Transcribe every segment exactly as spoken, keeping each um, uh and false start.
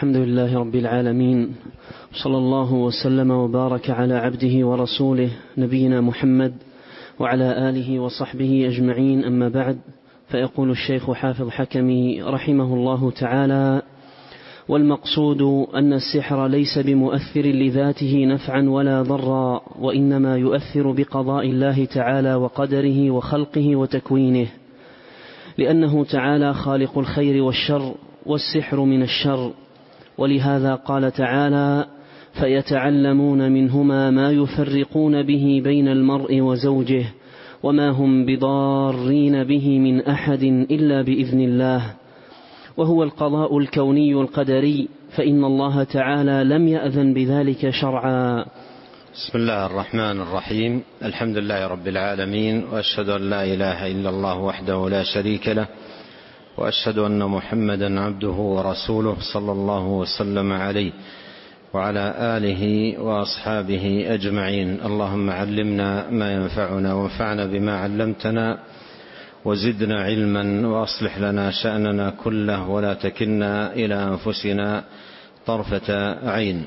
الحمد لله رب العالمين، صلى الله وسلم وبارك على عبده ورسوله نبينا محمد وعلى آله وصحبه أجمعين، أما بعد. فيقول الشيخ حافظ حكمي رحمه الله تعالى: والمقصود أن السحر ليس بمؤثر لذاته نفعا ولا ضرا، وإنما يؤثر بقضاء الله تعالى وقدره وخلقه وتكوينه، لأنه تعالى خالق الخير والشر، والسحر من الشر. ولهذا قال تعالى: فيتعلمون منهما ما يفرقون به بين المرء وزوجه، وما هم بضارين به من أحد إلا بإذن الله. وهو القضاء الكوني القدري، فإن الله تعالى لم يأذن بذلك شرعا. بسم الله الرحمن الرحيم. الحمد لله رب العالمين، وأشهد أن لا إله إلا الله وحده لا شريك له، وأشهد أن محمدا عبده ورسوله صلى الله وسلم عليه وعلى آله وأصحابه أجمعين. اللهم علمنا ما ينفعنا وانفعنا بما علمتنا، وزدنا علما، وأصلح لنا شأننا كله، ولا تكلنا إلى أنفسنا طرفة عين.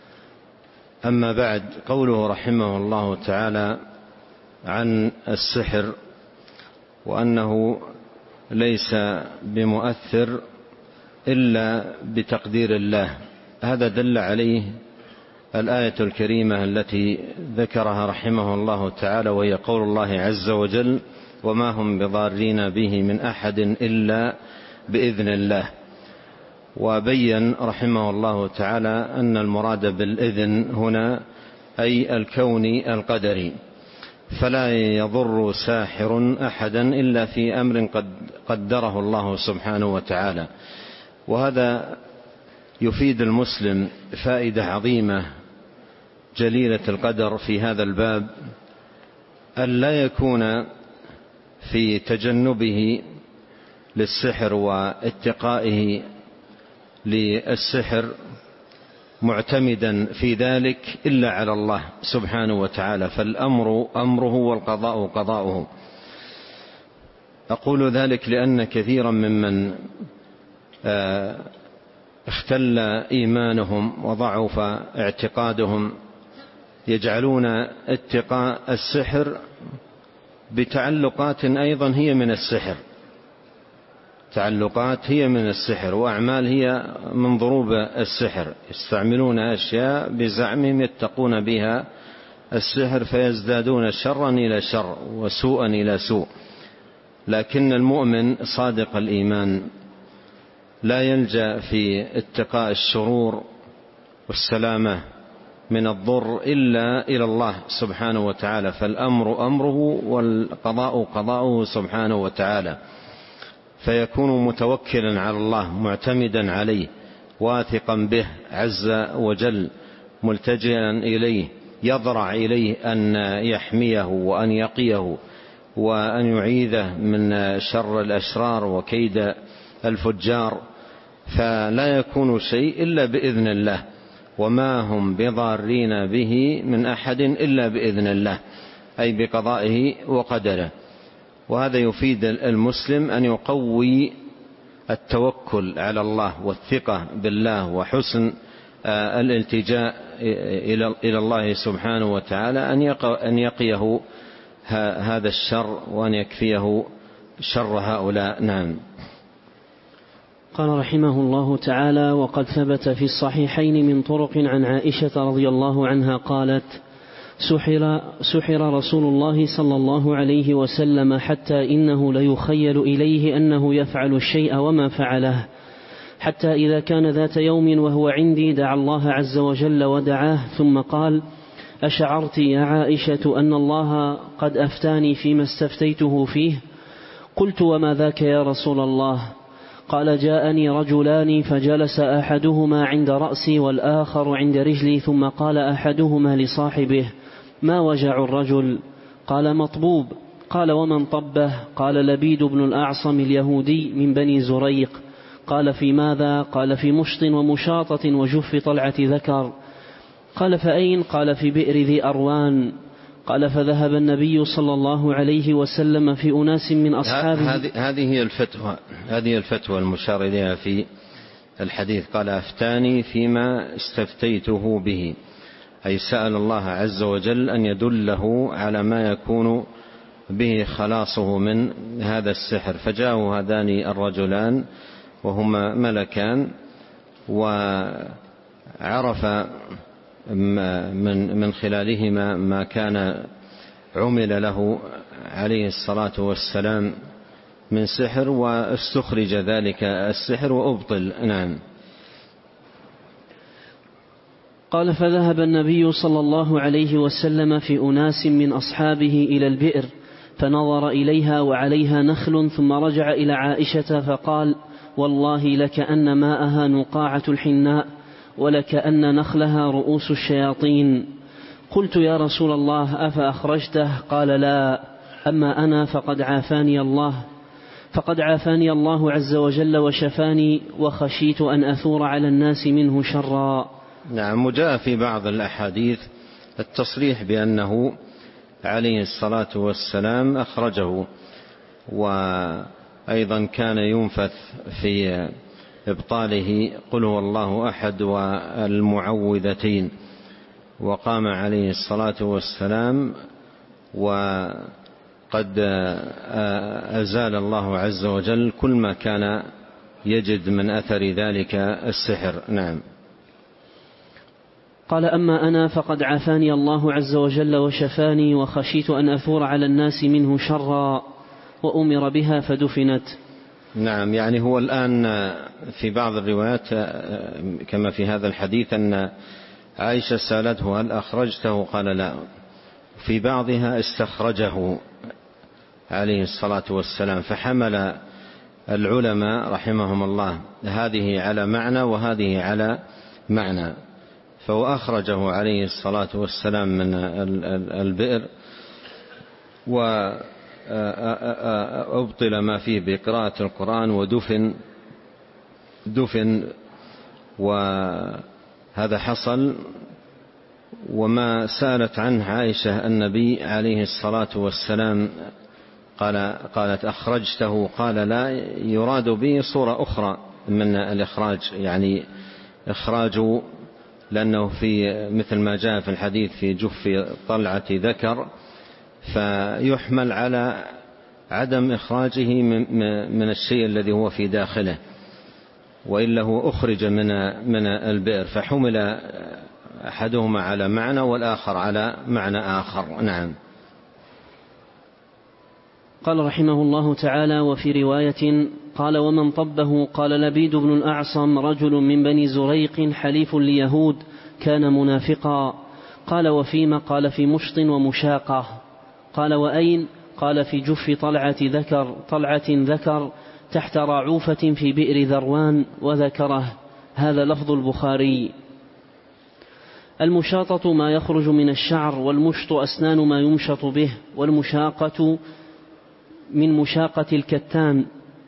أما بعد، قوله رحمه الله تعالى عن السحر وأنه ليس بمؤثر إلا بتقدير الله، هذا دل عليه الآية الكريمة التي ذكرها رحمه الله تعالى، وهي قول الله عز وجل: وما هم بضارين به من أحد إلا بإذن الله. وبين رحمه الله تعالى أن المراد بالإذن هنا أي الكوني القدري، فلا يضر ساحر أحدا إلا في أمر قد قدره الله سبحانه وتعالى. وهذا يفيد المسلم فائدة عظيمة جليلة القدر في هذا الباب، أن لا يكون في تجنبه للسحر واتقائه للسحر معتمدا في ذلك إلا على الله سبحانه وتعالى، فالأمر أمره والقضاء قضاؤه. أقول ذلك لأن كثيرا ممن اختل إيمانهم وضعف اعتقادهم يجعلون اتقاء السحر بتعلقات أيضا هي من السحر، تعلقات هي من السحر، وأعمال هي من ضروب السحر، يستعملون أشياء بزعمهم يتقون بها السحر، فيزدادون شرا إلى شر وسوءا إلى سوء. لكن المؤمن صادق الإيمان لا يلجأ في اتقاء الشرور والسلامة من الضر إلا إلى الله سبحانه وتعالى، فالأمر أمره والقضاء قضاؤه سبحانه وتعالى، فيكون متوكلا على الله، معتمدا عليه، واثقا به عز وجل، ملتجئا إليه، يضرع إليه أن يحميه وأن يقيه وأن يعيذه من شر الأشرار وكيد الفجار، فلا يكون شيء إلا بإذن الله. وما هم بضارين به من أحد إلا بإذن الله، أي بقضائه وقدره. وهذا يفيد المسلم أن يقوي التوكل على الله والثقة بالله وحسن الالتجاء إلى الله سبحانه وتعالى، أن يقيه هذا الشر وأن يكفيه شر هؤلاء. نعم. قال رحمه الله تعالى: وقد ثبت في الصحيحين من طرق عن عائشة رضي الله عنها قالت: سحر, سحر رسول الله صلى الله عليه وسلم حتى إنه ليخيل إليه أنه يفعل الشيء وما فعله، حتى إذا كان ذات يوم وهو عندي دعا الله عز وجل ودعاه، ثم قال: أشعرت يا عائشة أن الله قد أفتاني فيما استفتيته فيه؟ قلت: وما ذاك يا رسول الله؟ قال: جاءني رجلان فجلس أحدهما عند رأسي والآخر عند رجلي، ثم قال أحدهما لصاحبه: ما وجع الرجل؟ قال: مطبوب. قال: ومن طبه؟ قال: لبيد بن الأعصم اليهودي من بني زريق. قال: في ماذا؟ قال: في مشط ومشاطة وجف طلعة ذكر. قال: فأين؟ قال: في بئر ذي أروان. قال: فذهب النبي صلى الله عليه وسلم في أناس من أصحابه. هذه هي الفتوى، هذه الفتوى المشار إليها في الحديث، قال أفتاني فيما استفتيته به، أي سأل الله عز وجل أن يدله على ما يكون به خلاصه من هذا السحر. فجاءوا هذان الرجلان وهما ملكان، وعرف من من خلالهما ما كان عمل له عليه الصلاة والسلام من سحر، واستخرج ذلك السحر وأبطل. نعم. قال فذهب النبي صلى الله عليه وسلم في أناس من أصحابه إلى البئر فنظر إليها وعليها نخل، ثم رجع إلى عائشة فقال والله لكأن ماءها نقاعة الحناء ولكأن نخلها رؤوس الشياطين. قلت يا رسول الله أفأخرجته؟ قال لا، أما أنا فقد عافاني الله فقد عافاني الله عز وجل وشفاني، وخشيت أن أثور على الناس منه شرا. نعم. وجاء في بعض الأحاديث التصريح بأنه عليه الصلاة والسلام أخرجه، وأيضا كان ينفث في إبطاله قل هو الله أحد والمعوذتين، وقام عليه الصلاة والسلام وقد أزال الله عز وجل كل ما كان يجد من أثر ذلك السحر. نعم. قال أما أنا فقد عافاني الله عز وجل وشفاني، وخشيت أن أثور على الناس منه شرا، وأمر بها فدفنت. نعم. يعني هو الآن في بعض الروايات كما في هذا الحديث أن عائشة سألته هل أخرجته؟ قال لا. في بعضها استخرجه عليه الصلاة والسلام، فحمل العلماء رحمهم الله هذه على معنى وهذه على معنى، فهو أخرجه عليه الصلاة والسلام من البئر وأبطل ما فيه بقراءة القرآن ودفن دفن وهذا حصل. وما سألت عنه عائشة النبي عليه الصلاة والسلام قال قالت أخرجته؟ قال لا، يراد به صورة أخرى من الإخراج، يعني إخراج، لأنه في مثل ما جاء في الحديث في جف طلعة ذكر، فيحمل على عدم إخراجه من الشيء الذي هو في داخله، وإلا هو أخرج من من البئر، فحمل أحدهما على معنى والآخر على معنى آخر. نعم. قال رحمه الله تعالى وفي رواية قال ومن طبه؟ قال لبيد بن الأعصم رجل من بني زريق حليف ليهود كان منافقا. قال وفيما؟ قال في مشط ومشاقة. قال وأين؟ قال في جف طلعة ذكر طلعة ذكر تحت رعوفة في بئر ذروان، وذكره. هذا لفظ البخاري. المشاطة ما يخرج من الشعر، والمشط أسنان ما يمشط به، والمشاقة من مشاقة الكتان.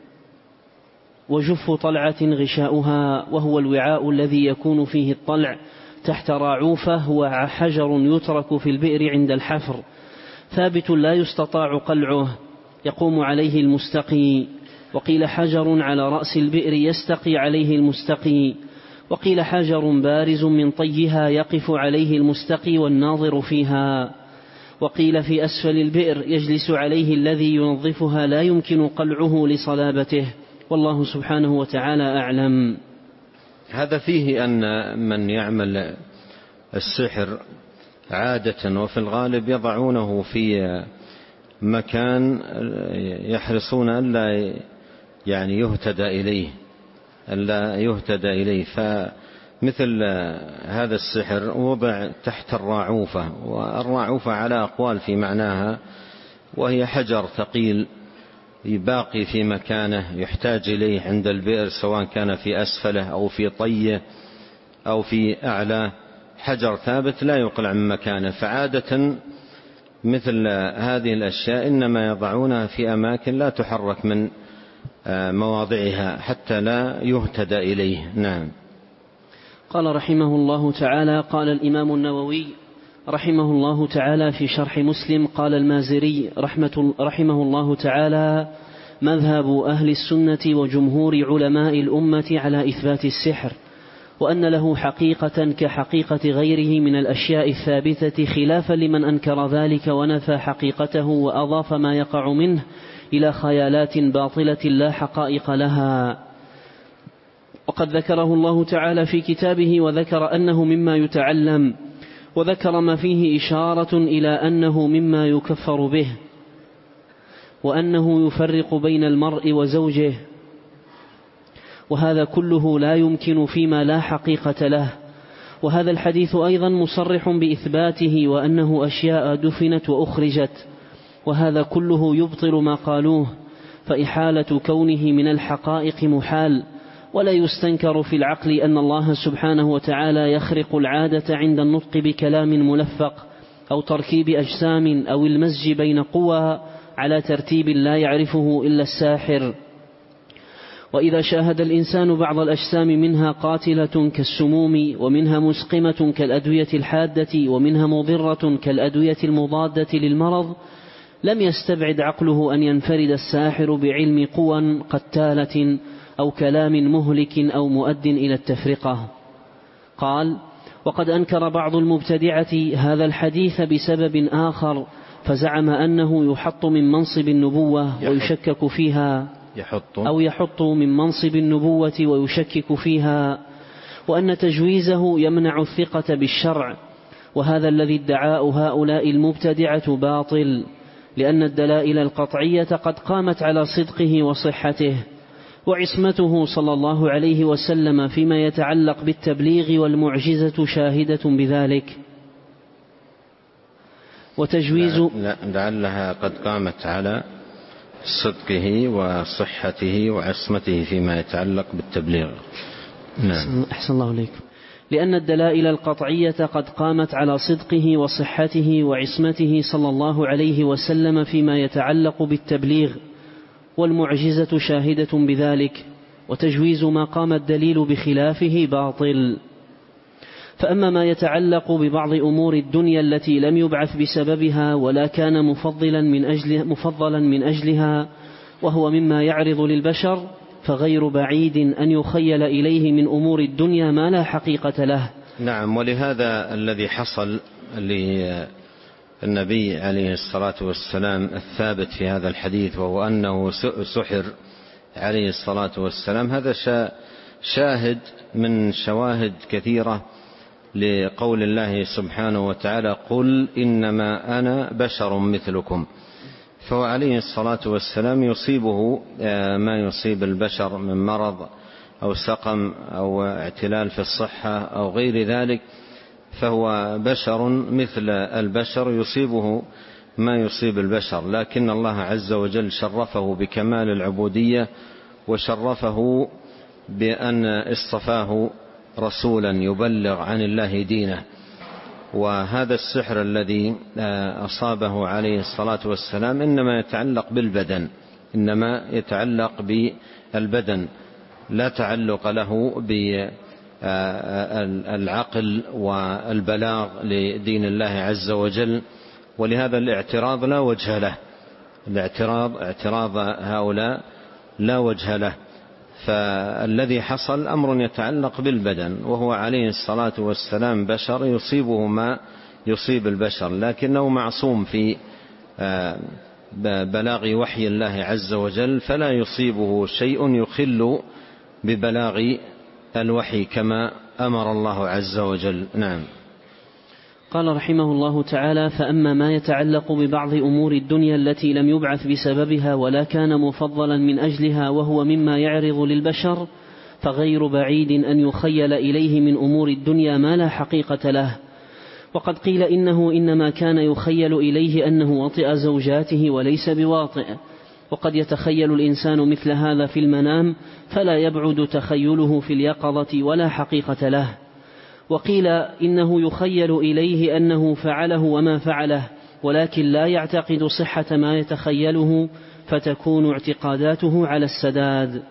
وجف طلعة غشاؤها، وهو الوعاء الذي يكون فيه الطلع تحت راعوفة، هو حجر يترك في البئر عند الحفر، ثابت لا يستطاع قلعه، يقوم عليه المستقي. وقيل حجر على رأس البئر يستقي عليه المستقي، وقيل حجر بارز من طيها يقف عليه المستقي والناظر فيها. وقيل في أسفل البئر يجلس عليه الذي ينظفها لا يمكن قلعه لصلابته، والله سبحانه وتعالى أعلم. هذا فيه أن من يعمل السحر عادة وفي الغالب يضعونه في مكان يحرصون ألا يعني يهتدى إليه ألا يهتدى إليه فمثل هذا السحر وضع تحت الراعوفة، والراعوفة على أقوال في معناها، وهي حجر ثقيل باقي في مكانه يحتاج إليه عند البئر، سواء كان في أسفله أو في طيه أو في أعلاه، حجر ثابت لا يقلع من مكانه. فعادة مثل هذه الأشياء إنما يضعونها في أماكن لا تحرك من مواضعها حتى لا يهتدى إليه. نعم. قال رحمه الله تعالى قال الإمام النووي رحمه الله تعالى في شرح مسلم قال المازري رحمة رحمه الله تعالى مذهب أهل السنة وجمهور علماء الأمة على إثبات السحر، وأن له حقيقة كحقيقة غيره من الأشياء الثابتة، خلافا لمن أنكر ذلك ونفى حقيقته وأضاف ما يقع منه إلى خيالات باطلة لا حقائق لها. وقد ذكره الله تعالى في كتابه وذكر أنه مما يتعلم، وذكر ما فيه إشارة إلى أنه مما يكفر به، وأنه يفرق بين المرء وزوجه، وهذا كله لا يمكن فيما لا حقيقة له. وهذا الحديث أيضا مصرح بإثباته وأنه أشياء دفنت وأخرجت، وهذا كله يبطل ما قالوه، فإحالة كونه من الحقائق محال. ولا يستنكر في العقل أن الله سبحانه وتعالى يخرق العادة عند النطق بكلام ملفق أو تركيب أجسام أو المزج بين قوى على ترتيب لا يعرفه إلا الساحر. وإذا شاهد الإنسان بعض الأجسام منها قاتلة كالسموم، ومنها مسقمة كالأدوية الحادة، ومنها مضرة كالأدوية المضادة للمرض، لم يستبعد عقله أن ينفرد الساحر بعلم قوى قتالة أو كلام مهلك أو مؤد إلى التفرقة. قال: وقد أنكر بعض المبتدعة هذا الحديث بسبب آخر، فزعم أنه يحط من منصب النبوة ويشكك فيها يحط أو يحط من منصب النبوة ويشكك فيها، وأن تجويزه يمنع الثقة بالشرع. وهذا الذي ادعاء هؤلاء المبتدعة باطل، لأن الدلائل القطعية قد قامت على صدقه وصحته، وعصمته صلى الله عليه وسلم فيما يتعلق بالتبليغ والمعجزة شاهدة بذلك. وتجويز لا لعلها قد قامت على صدقه وصحته وعصمته فيما يتعلق بالتبليغ. نعم. أحسن الله عليكم. لأن الدلائل القطعية قد قامت على صدقه وصحته وعصمته صلى الله عليه وسلم فيما يتعلق بالتبليغ، والمعجزة شاهدة بذلك، وتجويز ما قام الدليل بخلافه باطل. فأما ما يتعلق ببعض أمور الدنيا التي لم يبعث بسببها ولا كان مفضلا من أجل مفضلا من أجلها، وهو مما يعرض للبشر، فغير بعيد أن يخيل إليه من أمور الدنيا ما لا حقيقة له. نعم. ولهذا الذي حصل للنبي عليه الصلاة والسلام الثابت في هذا الحديث، وهو أنه سحر عليه الصلاة والسلام، هذا شاهد من شواهد كثيرة لقول الله سبحانه وتعالى: قل إنما أنا بشر مثلكم. فهو عليه الصلاة والسلام يصيبه ما يصيب البشر من مرض أو سقم أو اعتلال في الصحة أو غير ذلك، فهو بشر مثل البشر يصيبه ما يصيب البشر، لكن الله عز وجل شرفه بكمال العبودية، وشرفه بأن اصطفاه رسولا يبلغ عن الله دينه. وهذا السحر الذي أصابه عليه الصلاة والسلام إنما يتعلق بالبدن، إنما يتعلق بالبدن، لا تعلق له بالعقل والبلاغ لدين الله عز وجل. ولهذا الاعتراض لا وجه له، الاعتراض اعتراض هؤلاء لا وجه له. فالذي حصل أمر يتعلق بالبدن، وهو عليه الصلاة والسلام بشر يصيبه ما يصيب البشر، لكنه معصوم في بلاغ وحي الله عز وجل، فلا يصيبه شيء يخل ببلاغ الوحي كما أمر الله عز وجل. نعم. قال رحمه الله تعالى: فأما ما يتعلق ببعض أمور الدنيا التي لم يبعث بسببها ولا كان مفضلا من أجلها، وهو مما يعرض للبشر، فغير بعيد أن يخيل إليه من أمور الدنيا ما لا حقيقة له. وقد قيل إنه إنما كان يخيل إليه أنه وطئ زوجاته وليس بواطئ، وقد يتخيل الإنسان مثل هذا في المنام، فلا يبعد تخيله في اليقظة ولا حقيقة له. وقيل إنه يخيل إليه أنه فعله وما فعله، ولكن لا يعتقد صحة ما يتخيله، فتكون اعتقاداته على السداد.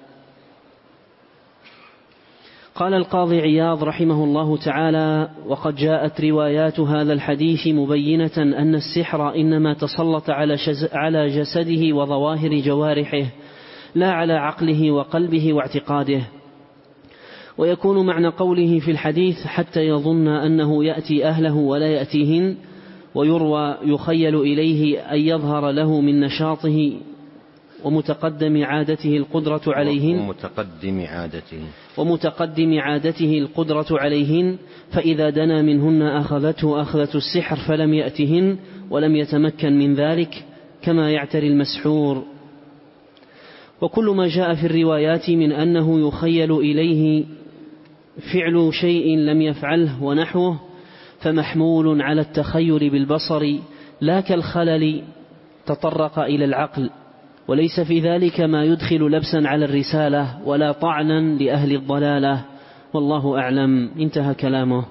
قال القاضي عياض رحمه الله تعالى: وقد جاءت روايات هذا الحديث مبينة أن السحر إنما تسلط على جسده وظواهر جوارحه، لا على عقله وقلبه واعتقاده. ويكون معنى قوله في الحديث حتى يظن أنه يأتي أهله ولا يأتيهن، ويروى يخيل إليه أن يظهر له من نشاطه ومتقدم عادته القدرة عليهن ومتقدم عادته ومتقدم عادته القدرة عليهن، فإذا دنا منهن أخذته أخذة السحر فلم يأتهن ولم يتمكن من ذلك كما يعتري المسحور. وكل ما جاء في الروايات من أنه يخيل إليه فعل شيء لم يفعله ونحوه فمحمول على التخيل بالبصر لا كالخلل تطرق إلى العقل، وليس في ذلك ما يدخل لبسا على الرسالة ولا طعنا لأهل الضلالة، والله أعلم. انتهى كلامه.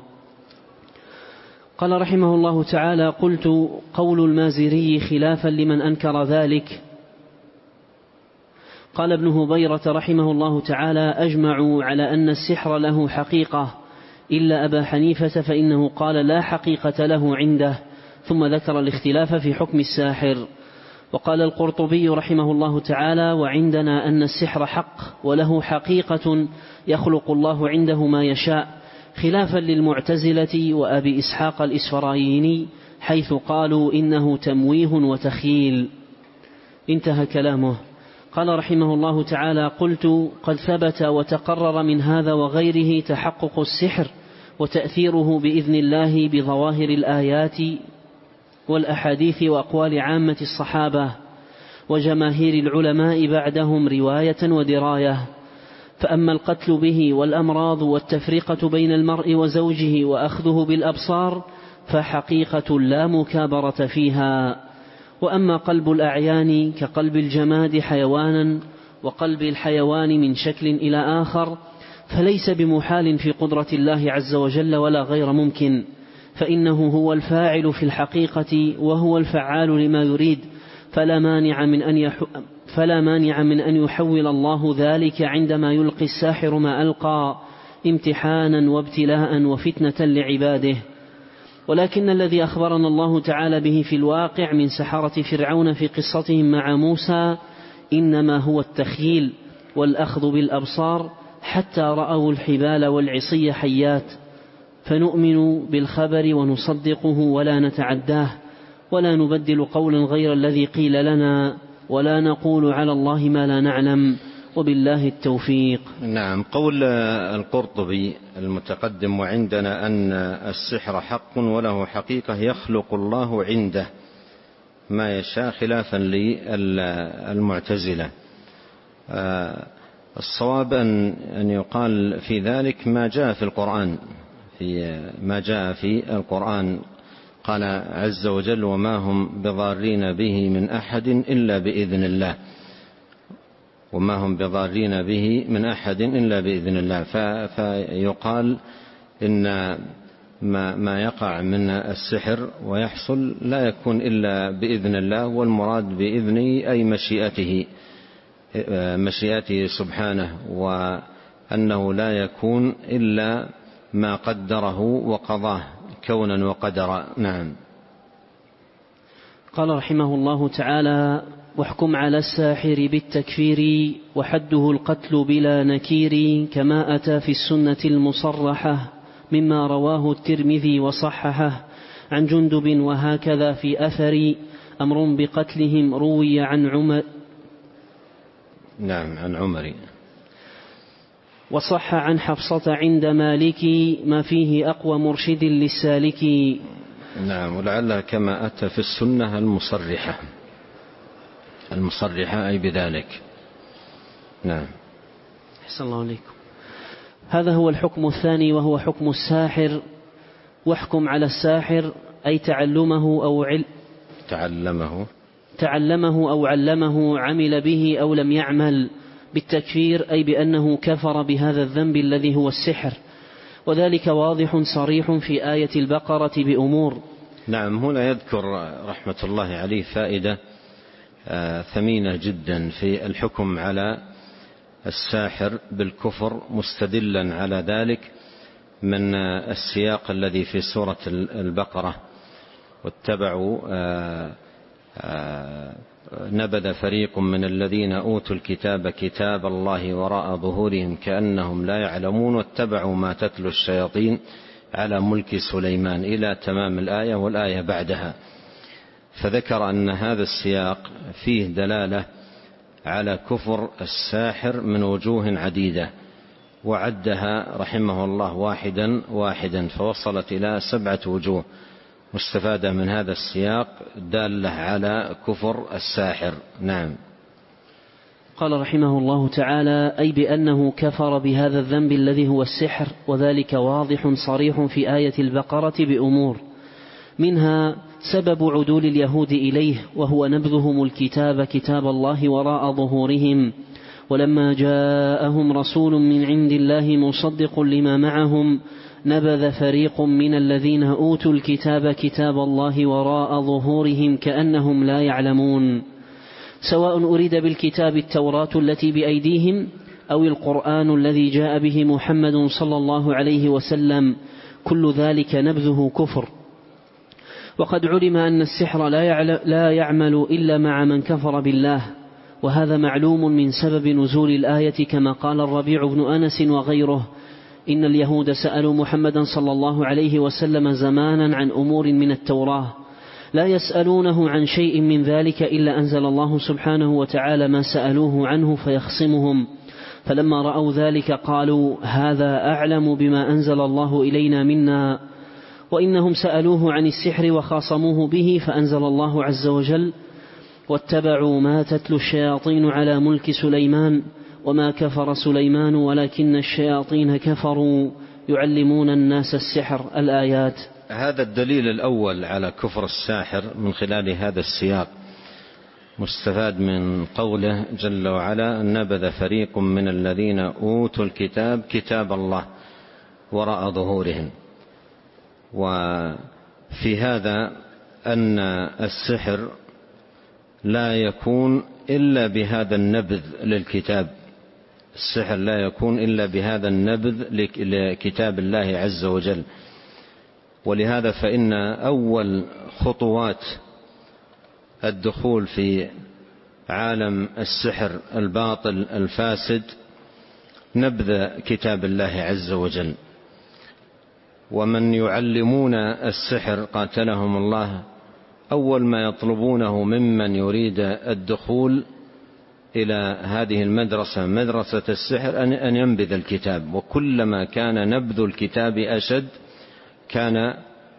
قال رحمه الله تعالى: قلت: قول المازري خلافا لمن أنكر ذلك. قال ابن هبيرة رحمه الله تعالى: أجمعوا على أن السحر له حقيقة إلا أبا حنيفة فإنه قال لا حقيقة له عنده، ثم ذكر الاختلاف في حكم الساحر. وقال القرطبي رحمه الله تعالى: وعندنا أن السحر حق وله حقيقة يخلق الله عنده ما يشاء، خلافا للمعتزلة وأبي إسحاق الإسفرايني حيث قالوا إنه تمويه وتخييل. انتهى كلامه. قال رحمه الله تعالى: قلت: قد ثبت وتقرر من هذا وغيره تحقق السحر وتأثيره بإذن الله بظواهر الآيات والأحاديث وأقوال عامة الصحابة وجماهير العلماء بعدهم رواية ودراية. فأما القتل به والأمراض والتفرقة بين المرء وزوجه وأخذه بالأبصار فحقيقة لا مكابرة فيها. وأما قلب الأعيان كقلب الجماد حيوانا وقلب الحيوان من شكل إلى آخر فليس بمحال في قدرة الله عز وجل ولا غير ممكن، فإنه هو الفاعل في الحقيقة وهو الفعال لما يريد، فلا مانع من أن يح... فلا مانع من أن يحول الله ذلك عندما يلقي الساحر ما ألقى امتحانا وابتلاء وفتنة لعباده. ولكن الذي أخبرنا الله تعالى به في الواقع من سحرة فرعون في قصتهم مع موسى إنما هو التخييل والأخذ بالأبصار حتى رأوا الحبال والعصي حيات، فنؤمن بالخبر ونصدقه ولا نتعداه ولا نبدل قولا غير الذي قيل لنا ولا نقول على الله ما لا نعلم، وبالله التوفيق. نعم. قول القرطبي المتقدم: وعندنا أن السحر حق وله حقيقة يخلق الله عنده ما يشاء، خلافا للمعتزلة. الصواب أن يقال في ذلك ما جاء في القرآن في ما جاء في القرآن قال عز وجل: وما هم بضارين به من أحد إلا بإذن الله وما هم بضارين به من أحد إلا بإذن الله. فيقال إن ما, ما يقع من السحر ويحصل لا يكون إلا بإذن الله، والمراد بإذنه أي مشيئته مشيئته سبحانه، وأنه لا يكون إلا ما قدره وقضاه كونا وقدرا. نعم. قال رحمه الله تعالى: واحكم على الساحر بالتكفير وحده القتل بلا نكير، كما أتى في السنة المصرحة مما رواه الترمذي وصححه عن جندب، وهكذا في أثر أمر بقتلهم روي عن عمر. نعم، عن عمر. وصح عن حفصة عند مالك ما فيه أقوى مرشد للسالك. نعم. ولعلها كما أتى في السنة المصرحة المصرحة أي بذلك. نعم. أحسن الله عليكم. هذا هو الحكم الثاني وهو حكم الساحر. واحكم على الساحر أي تعلمه أو عل... تعلمه تعلمه أو علمه، عمل به أو لم يعمل، بالتكفير أي بأنه كفر بهذا الذنب الذي هو السحر، وذلك واضح صريح في آية البقرة بأمور. نعم. هنا يذكر رحمة الله عليه فائدة ثمينة جدا في الحكم على الساحر بالكفر، مستدلا على ذلك من السياق الذي في سورة البقرة: واتبعوا نبذ فريق من الذين أوتوا الكتاب كتاب الله وراء ظهورهم كأنهم لا يعلمون واتبعوا ما تتلو الشياطين على ملك سليمان إلى تمام الآية والآية بعدها. فذكر أن هذا السياق فيه دلالة على كفر الساحر من وجوه عديدة، وعدها رحمه الله واحدا واحدا فوصلت إلى سبعة وجوه مستفادة من هذا السياق دالة على كفر الساحر. نعم. قال رحمه الله تعالى: أي بأنه كفر بهذا الذنب الذي هو السحر، وذلك واضح صريح في آية البقرة بأمور، منها سبب عدول اليهود إليه وهو نبذهم الكتاب كتاب الله وراء ظهورهم، ولما جاءهم رسول من عند الله مصدق لما معهم نبذ فريق من الذين أوتوا الكتاب كتاب الله وراء ظهورهم كأنهم لا يعلمون، سواء أريد بالكتاب التوراة التي بأيديهم أو القرآن الذي جاء به محمد صلى الله عليه وسلم، كل ذلك نبذه كفر. وقد علم أن السحر لا يعمل إلا مع من كفر بالله، وهذا معلوم من سبب نزول الآية، كما قال الربيع بن أنس وغيره: إن اليهود سألوا محمدا صلى الله عليه وسلم زمانا عن أمور من التوراة لا يسألونه عن شيء من ذلك إلا أنزل الله سبحانه وتعالى ما سألوه عنه فيخصمهم، فلما رأوا ذلك قالوا: هذا أعلم بما أنزل الله إلينا منا، وإنهم سألوه عن السحر وخاصموه به، فأنزل الله عز وجل: واتبعوا ما تتلو الشياطين على ملك سليمان وما كفر سليمان ولكن الشياطين كفروا يعلمون الناس السحر، الآيات. هذا الدليل الأول على كفر الساحر من خلال هذا السياق مستفاد من قوله جل وعلا: نبذ فريق من الذين أوتوا الكتاب كتاب الله وراء ظهورهم. وفي هذا أن السحر لا يكون إلا بهذا النبذ للكتاب، السحر لا يكون إلا بهذا النبذ لكتاب الله عز وجل. ولهذا فإن أول خطوات الدخول في عالم السحر الباطل الفاسد نبذ كتاب الله عز وجل. ومن يعلمون السحر قاتلهم الله أول ما يطلبونه ممن يريد الدخول إلى هذه المدرسة مدرسة السحر أن ينبذ الكتاب، وكلما كان نبذ الكتاب أشد كان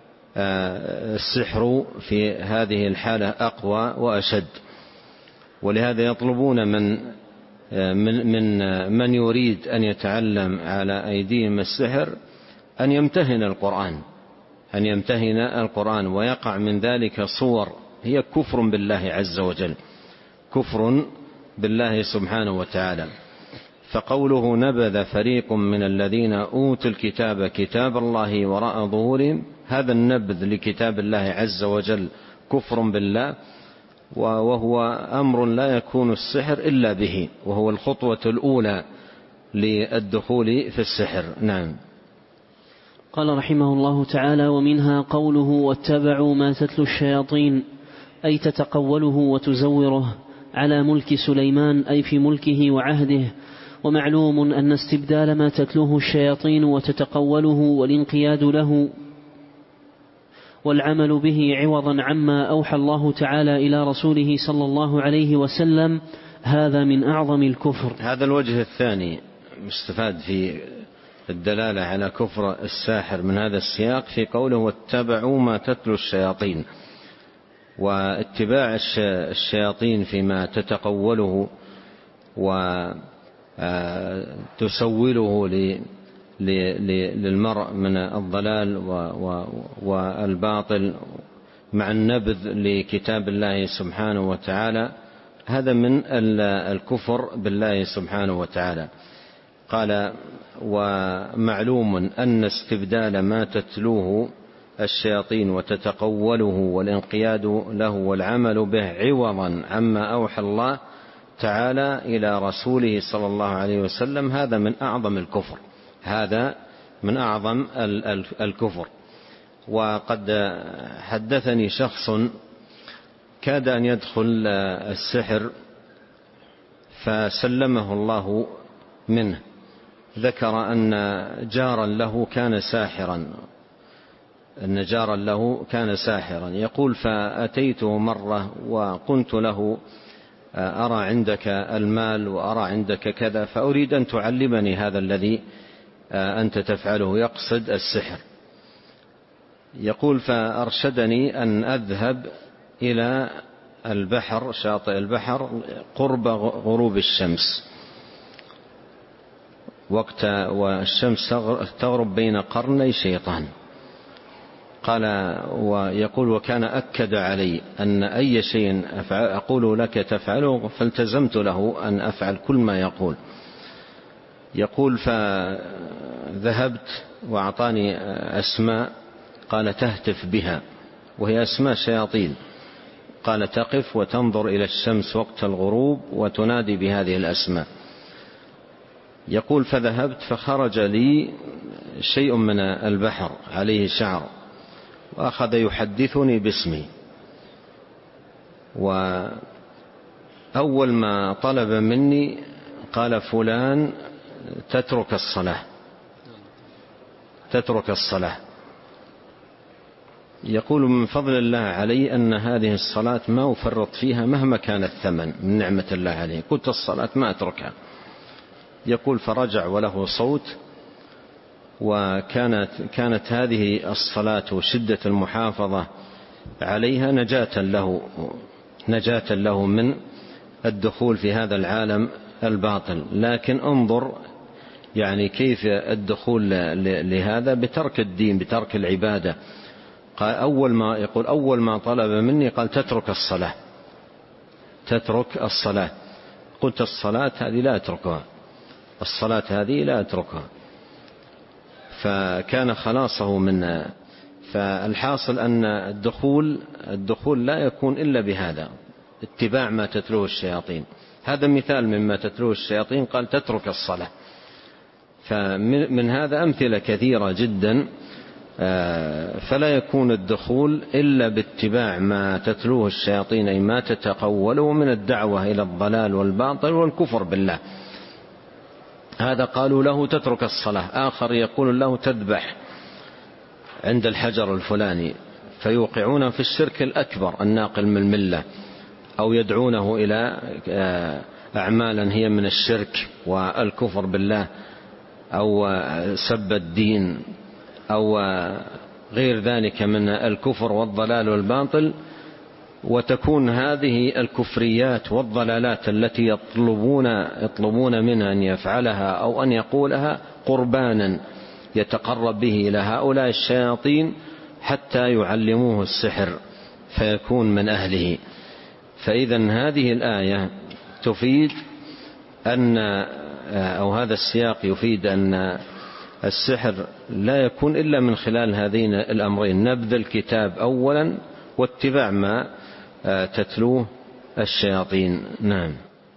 السحر في هذه الحالة أقوى وأشد. ولهذا يطلبون من من من من يريد أن يتعلم على أيديهم السحر أن يمتهن القرآن أن يمتهن القرآن ويقع من ذلك صور هي كفر بالله عز وجل، كفر بالله سبحانه وتعالى. فقوله نبذ فريق من الذين أوتوا الكتاب كتاب الله وراء ظهورهم، هذا النبذ لكتاب الله عز وجل كفر بالله، وهو أمر لا يكون السحر إلا به، وهو الخطوة الأولى للدخول في السحر. نعم. قال رحمه الله تعالى: ومنها قوله: واتبعوا ما تتلو الشياطين، أي تتقوله وتزوره على ملك سليمان، أي في ملكه وعهده. ومعلوم أن استبدال ما تتلوه الشياطين وتتقوله والانقياد له والعمل به عوضا عما أوحى الله تعالى إلى رسوله صلى الله عليه وسلم هذا من أعظم الكفر. هذا الوجه الثاني مستفاد في الدلالة على كفر الساحر من هذا السياق في قوله: واتبعوا ما تتلو الشياطين. واتباع الشياطين فيما تتقوله وتسوله للمرء من الضلال والباطل مع النبذ لكتاب الله سبحانه وتعالى، هذا من الكفر بالله سبحانه وتعالى. قال: ومعلوم أن استبدال ما تتلوه الشياطين وتتقوله والانقياد له والعمل به عوضا عما أوحى الله تعالى إلى رسوله صلى الله عليه وسلم هذا من أعظم الكفر، هذا من أعظم الكفر. وقد حدثني شخص كاد أن يدخل السحر فسلمه الله منه. ذكر أن جارا له كان ساحرا أن جارا له كان ساحرا يقول فأتيته مرة وقلت له أرى عندك المال وأرى عندك كذا فأريد أن تعلمني هذا الذي أنت تفعله، يقصد السحر. يقول فأرشدني أن أذهب إلى البحر، شاطئ البحر قرب غروب الشمس وقت والشمس تغرب بين قرني شيطان. قال ويقول وكان أكد علي أن أي شيء أقول لك تفعله، فالتزمت له أن أفعل كل ما يقول. يقول فذهبت وأعطاني أسماء قال تهتف بها، وهي أسماء شياطين. قال تقف وتنظر إلى الشمس وقت الغروب وتنادي بهذه الأسماء. يقول فذهبت فخرج لي شيء من البحر عليه شعر وأخذ يحدثني باسمي، وأول ما طلب مني قال فلان تترك الصلاة تترك الصلاة. يقول من فضل الله علي أن هذه الصلاة ما أفرط فيها مهما كان الثمن من نعمة الله عليه، قلت الصلاة ما أتركها. يقول فرجع وله صوت، وكانت كانت هذه الصلاة وشدة المحافظة عليها نجاة له نجاة له من الدخول في هذا العالم الباطل. لكن انظر يعني كيف الدخول لهذا بترك الدين، بترك العبادة. قال أول ما يقول أول ما طلب مني قال تترك الصلاة تترك الصلاة. قلت الصلاة هذه لا أتركها الصلاة هذه لا أتركها. فكان خلاصه من. فالحاصل أن الدخول الدخول لا يكون إلا بهذا، اتباع ما تتلوه الشياطين. هذا مثال مما تتلوه الشياطين، قال تترك الصلاة. فمن هذا أمثلة كثيرة جدا. فلا يكون الدخول إلا باتباع ما تتلوه الشياطين، أي ما تتقوله من الدعوة إلى الضلال والباطل والكفر بالله. هذا قالوا له تترك الصلاة. آخر يقول له تذبح عند الحجر الفلاني، فيوقعون في الشرك الأكبر الناقل من الملة، أو يدعونه إلى أعمالا هي من الشرك والكفر بالله، أو سب الدين، أو غير ذلك من الكفر والضلال والباطل. وتكون هذه الكفريات والضلالات التي يطلبون يطلبون منها أن يفعلها أو أن يقولها قربانا يتقرب به إلى هؤلاء الشياطين حتى يعلموه السحر فيكون من أهله. فإذا هذه الآية تفيد أن أو هذا السياق يفيد أن السحر لا يكون إلا من خلال هذين الأمرين: نبذ الكتاب أولا واتباع ما تتلوه الشياطين. نعم.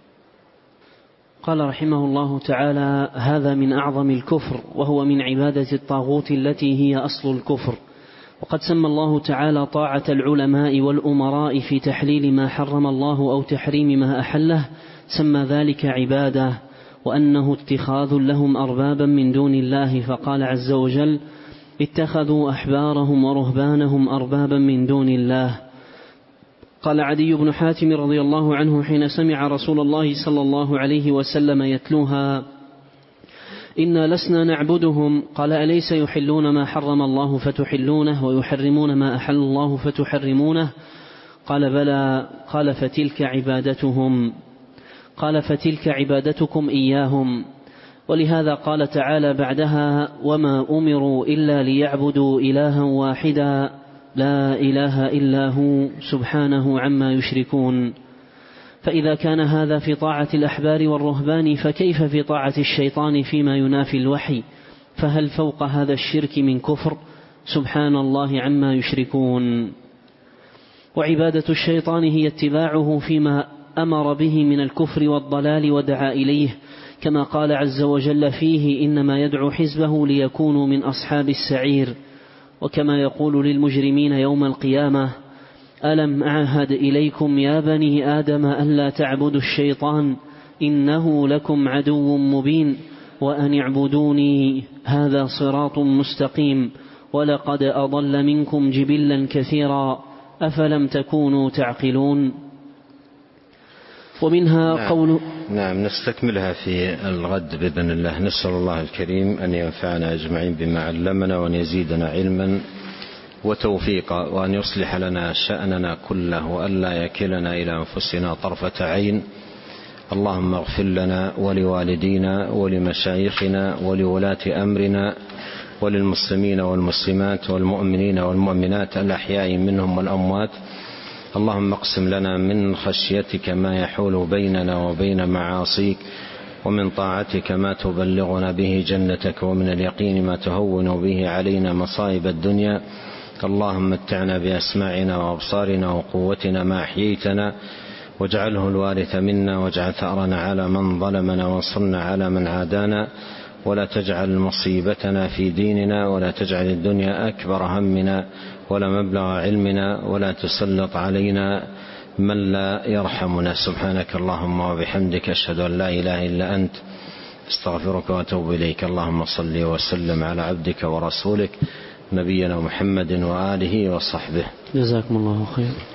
قال رحمه الله تعالى: هذا من أعظم الكفر، وهو من عبادة الطاغوت التي هي أصل الكفر. وقد سمى الله تعالى طاعة العلماء والأمراء في تحليل ما حرم الله أو تحريم ما أحله، سمى ذلك عبادة، وأنه اتخاذ لهم أربابا من دون الله. فقال عز وجل: اتخذوا أحبارهم ورهبانهم أربابا من دون الله. قال عدي بن حاتم رضي الله عنه حين سمع رسول الله صلى الله عليه وسلم يتلوها: إنا لسنا نعبدهم. قال: أليس يحلون ما حرم الله فتحلونه ويحرمون ما أحل الله فتحرمونه؟ قال: بلى. قال: فتلك عبادتهم. قال: فتلك عبادتكم إياهم. ولهذا قال تعالى بعدها: وما أمروا إلا ليعبدوا إلها واحدا لا إله إلا هو سبحانه عما يشركون. فإذا كان هذا في طاعة الأحبار والرهبان، فكيف في طاعة الشيطان فيما ينافي الوحي؟ فهل فوق هذا الشرك من كفر؟ سبحان الله عما يشركون. وعبادة الشيطان هي اتباعه فيما أمر به من الكفر والضلال ودعا إليه، كما قال عز وجل فيه: إنما يدعو حزبه ليكونوا من أصحاب السعير. وكما يقول للمجرمين يوم القيامة: ألم أعهد إليكم يا بني آدم ألا تعبدوا الشيطان إنه لكم عدو مبين وأن اعبدوني هذا صراط مستقيم ولقد أضل منكم جبلا كثيرا أفلم تكونوا تعقلون. ومنها نعم قول نعم نستكملها في الغد بإذن الله. نسأل الله الكريم أن ينفعنا أجمعين بما علمنا وأن يزيدنا علما وتوفيقا وأن يصلح لنا شأننا كله وألا يكلنا إلى أنفسنا طرفة عين. اللهم اغفر لنا ولوالدينا ولمشايخنا ولولاة أمرنا وللمسلمين والمسلمات والمؤمنين والمؤمنات الأحياء منهم والأموات. اللهم اقسم لنا من خشيتك ما يحول بيننا وبين معاصيك ومن طاعتك ما تبلغنا به جنتك ومن اليقين ما تهون به علينا مصائب الدنيا. اللهم متعنا بأسماعنا وأبصارنا وقوتنا ما أحييتنا واجعله الوارث منا واجعل ثأرنا على من ظلمنا وانصرنا على من عادانا ولا تجعل مصيبتنا في ديننا ولا تجعل الدنيا أكبر همنا ولا مبلغ علمنا ولا تسلط علينا من لا يرحمنا. سبحانك اللهم وبحمدك أشهد أن لا إله إلا أنت استغفرك وأتوب إليك. اللهم صل وسلم على عبدك ورسولك نبينا محمد وآله وصحبه. جزاكم الله خير.